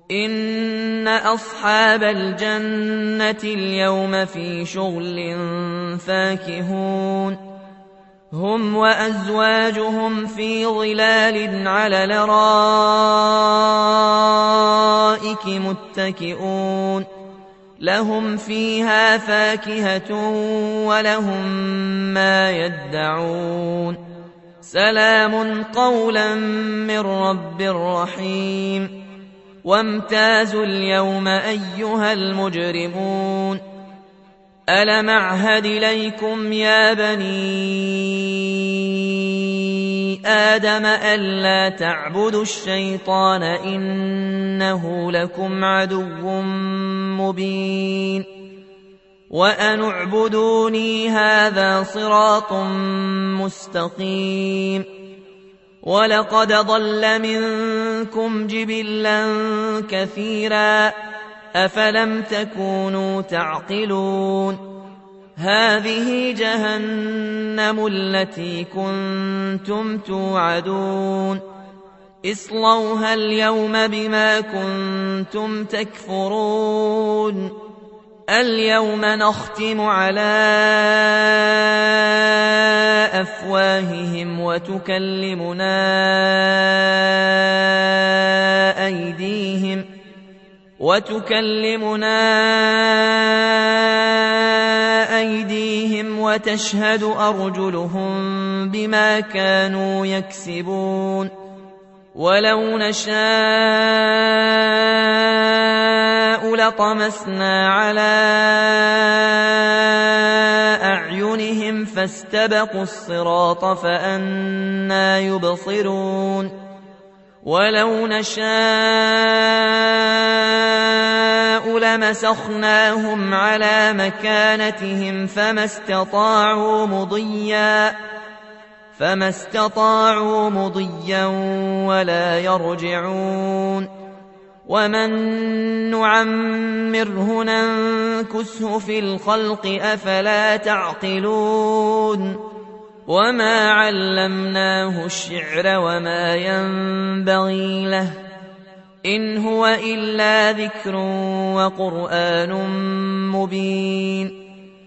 إن أصحاب الجنة اليوم في شغل فاكهون هم وأزواجهم في ظلال على الأرائك متكئون لهم فيها فاكهة ولهم ما يدعون سلام قولا من رب رحيم وامتازوا اليوم أيها المجرمون ألم أعهد إليكم يا بني آدم ألا تعبدوا الشيطان إنه لكم عدو مبين وأن اعبدوني هذا صراط مستقيم ولقد ضل منكم جبلا كثيرا أفلم تكونوا تعقلون هذه جهنم التي كنتم توعدون اصلوها اليوم بما كنتم تكفرون اليوم نختم على أفواههم وتكلمنا أيديهم وتشهد أرجلهم بما كانوا يكسبون ولو نشاء لطمسنا على أعينهم فاستبقوا الصراط فأنى يبصرون ولو نشاء لمسخناهم على مكانتهم فما استطاعوا مضيا ولا يرجعون ومن نعمره ننكسه في الخلق أفلا تعقلون وما علمناه الشعر وما ينبغي له إن هو إلا ذكر وقرآن مبين